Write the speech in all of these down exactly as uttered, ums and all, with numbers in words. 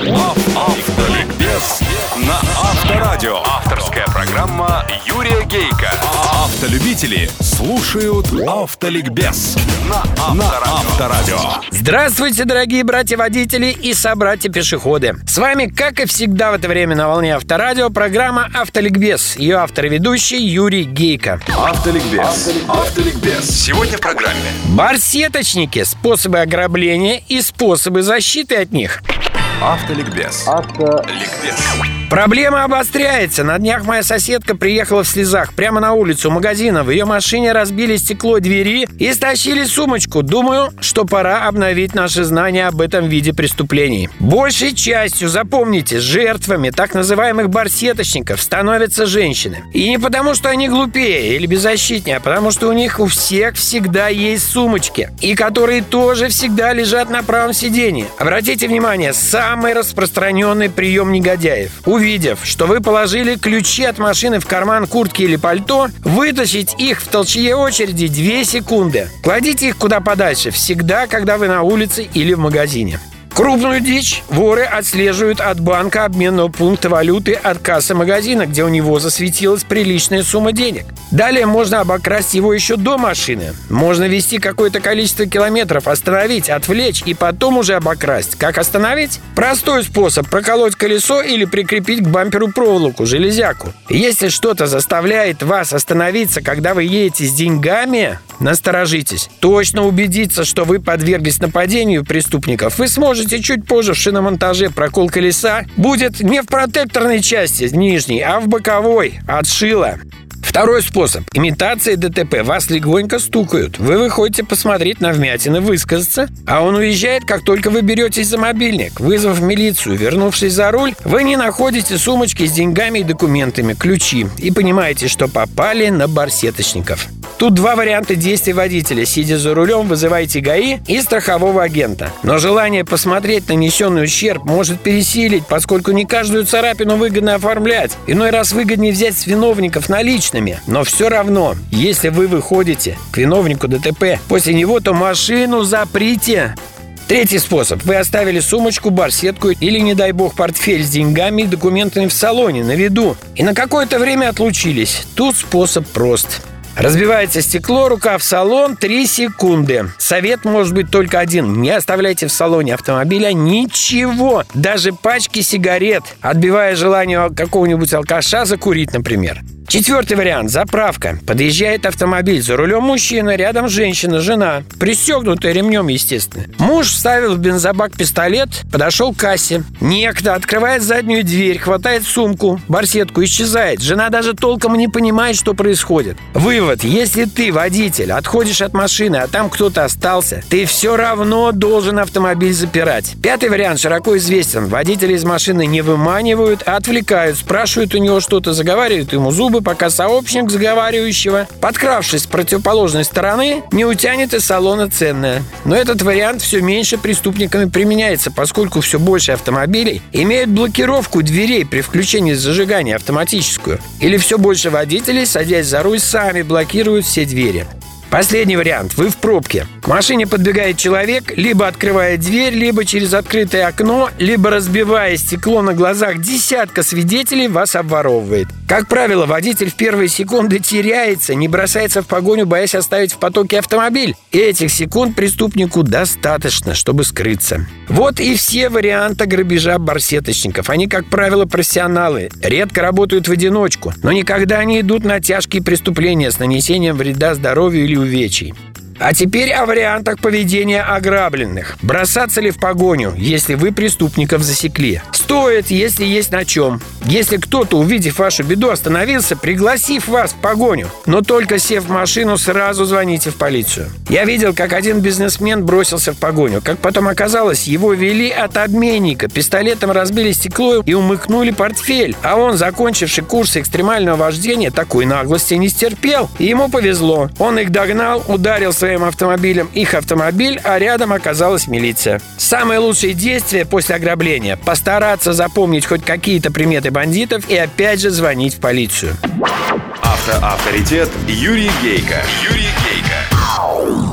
Автоликбез на Авторадио. Авторская программа Юрия Гейка. Автолюбители слушают Автоликбез на Авторадио. Здравствуйте, дорогие братья-водители и собратья-пешеходы. С вами, как и всегда в это время на волне Авторадио, программа Автоликбез. Ее автор и ведущий Юрий Гейка. Автоликбез. Автоликбез. Сегодня в программе Барсеточники, способы ограбления и способы защиты от них. Автоликбез. Автоликбез. Проблема обостряется. На днях моя соседка приехала в слезах прямо на улицу магазина. В ее машине разбили стекло двери и стащили сумочку. Думаю, что пора обновить наши знания об этом виде преступлений. Большей частью, запомните, жертвами так называемых барсеточников становятся женщины. И не потому, что они глупее или беззащитнее, а потому, что у них у всех всегда есть сумочки. И которые тоже всегда лежат на правом сидении. Обратите внимание, самый распространенный прием негодяев. Увидев, что вы положили ключи от машины в карман куртки или пальто, вытащить их в толчье очереди две секунды. Кладите их куда подальше, всегда, когда вы на улице или в магазине. Крупную дичь воры отслеживают от банка обменного пункта валюты от кассы магазина, где у него засветилась приличная сумма денег. Далее можно обокрасть его еще до машины. Можно вести какое-то количество километров, остановить, отвлечь и потом уже обокрасть. Как остановить? Простой способ – проколоть колесо или прикрепить к бамперу проволоку, железяку. Если что-то заставляет вас остановиться, когда вы едете с деньгами, насторожитесь. Точно убедиться, что вы подверглись нападению преступников, вы сможете чуть позже в шиномонтаже. Прокол колеса будет не в протекторной части нижней, а в боковой, от шила. Второй способ. Имитация ДТП. Вас легонько стукают. Вы выходите посмотреть на вмятины, высказаться, а он уезжает, как только вы беретесь за мобильник. Вызвав милицию, вернувшись за руль, вы не находите сумочки с деньгами и документами, ключи, и понимаете, что попали на барсеточников. Тут два варианта действий водителя. Сидя за рулем, вызывайте ГАИ и страхового агента. Но желание посмотреть нанесенный ущерб может пересилить, поскольку не каждую царапину выгодно оформлять. Иной раз выгоднее взять с виновников наличными. Но все равно, если вы выходите к виновнику ДТП после него, то машину заприте. Третий способ. Вы оставили сумочку, барсетку или, не дай бог, портфель с деньгами и документами в салоне, на виду. И на какое-то время отлучились. Тут способ прост. Разбивается стекло, рука в салон, три секунды. Совет может быть только один. Не оставляйте в салоне автомобиля ничего, даже пачки сигарет, отбивая желание какого-нибудь алкаша закурить, например. Четвертый вариант – заправка. Подъезжает автомобиль, за рулем мужчина, рядом женщина, жена, пристегнутая ремнем, естественно. Муж вставил в бензобак пистолет, подошел к кассе. Некто открывает заднюю дверь, хватает сумку, барсетку, исчезает. Жена даже толком не понимает, что происходит. Вывод: если ты, водитель, отходишь от машины, а там кто-то остался, ты все равно должен автомобиль запирать. Пятый вариант широко известен. Водители из машины не выманивают, а отвлекают, спрашивают у него что-то, заговаривают ему зубы, пока сообщник заговаривающего, подкравшись с противоположной стороны, не утянет из салона ценное. Но этот вариант все меньше преступниками применяется, поскольку все больше автомобилей имеют блокировку дверей при включении зажигания автоматическую. Или все больше водителей, садясь за руль, сами блокируют все двери. Последний вариант. Вы в пробке. К машине подбегает человек, либо открывая дверь, либо через открытое окно, либо, разбивая стекло на глазах десятка свидетелей, вас обворовывает. Как правило, водитель в первые секунды теряется, не бросается в погоню, боясь оставить в потоке автомобиль. И этих секунд преступнику достаточно, чтобы скрыться. Вот и все варианты грабежа барсеточников. Они, как правило, профессионалы, редко работают в одиночку, но никогда не идут на тяжкие преступления с нанесением вреда здоровью или увечий. А теперь о вариантах поведения ограбленных. Бросаться ли в погоню, если вы преступников засекли? Стоит, если есть на чем. Если кто-то, увидев вашу беду, остановился, пригласив вас в погоню, но только сев в машину, сразу звоните в полицию. Я видел, как один бизнесмен бросился в погоню. Как потом оказалось, его вели от обменника. Пистолетом разбили стекло и умыкнули портфель. А он, закончивший курсы экстремального вождения, такой наглости не стерпел. И ему повезло. Он их догнал, ударил своим автомобилем их автомобиль, а рядом оказалась милиция. Самое лучшее действие после ограбления – постараться запомнить хоть какие-то приметы бандитов и опять же звонить в полицию. Автоавторитет Юрий Гейка. Юрий Гейка.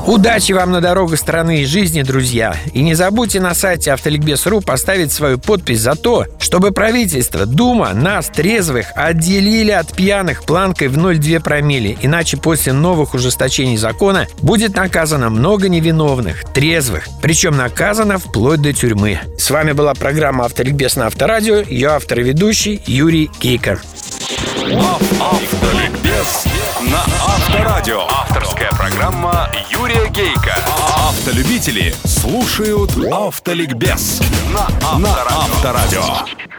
Удачи вам на дорогах страны и жизни, друзья. И не забудьте на сайте автоликбез точка ру поставить свою подпись за то, чтобы правительство, Дума нас, трезвых, отделили от пьяных планкой в ноль целых две десятых промилле. Иначе после новых ужесточений закона будет наказано много невиновных, трезвых. Причем наказано вплоть до тюрьмы. С вами была программа «Автоликбез» на Авторадио. Ее автор и ведущий Юрий Гейко. Автоликбез на Авторадио. Авторская программа Юрия Гейко. Автолюбители слушают Автоликбез на Авторадио.